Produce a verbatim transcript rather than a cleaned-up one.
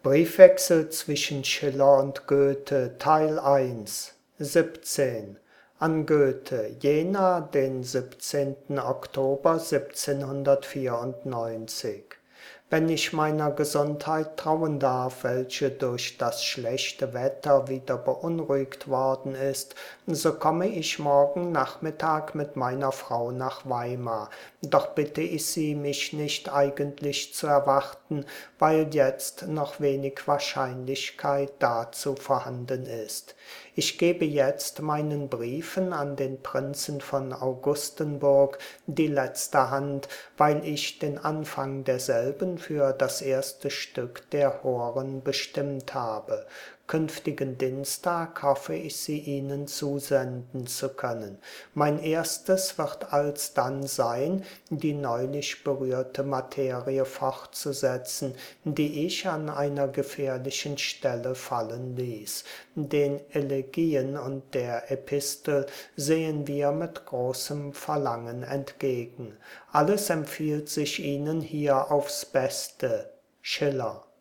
Briefwechsel zwischen Schiller und Goethe, Teil eins, siebzehn. An Goethe, Jena, den siebzehnten Oktober siebzehnhundertvierundneunzig. Wenn ich meiner Gesundheit trauen darf, welche durch das schlechte Wetter wieder beunruhigt worden ist, so komme ich morgen Nachmittag mit meiner Frau nach Weimar. Doch bitte ich Sie, mich nicht eigentlich zu erwarten, weil jetzt noch wenig Wahrscheinlichkeit dazu vorhanden ist. Ich gebe jetzt meinen Briefen an den Prinzen von Augustenburg die letzte Hand, weil ich den Anfang derselben für das erste Stück der Horen bestimmt habe. Künftigen Dienstag hoffe ich, sie Ihnen zusenden zu können. Mein erstes wird alsdann sein, die neulich berührte Materie fortzusetzen, die ich an einer gefährlichen Stelle fallen ließ. Den Elegien und der Epistel sehen wir mit großem Verlangen entgegen. Alles empfiehlt sich Ihnen hier aufs Beste. Schiller.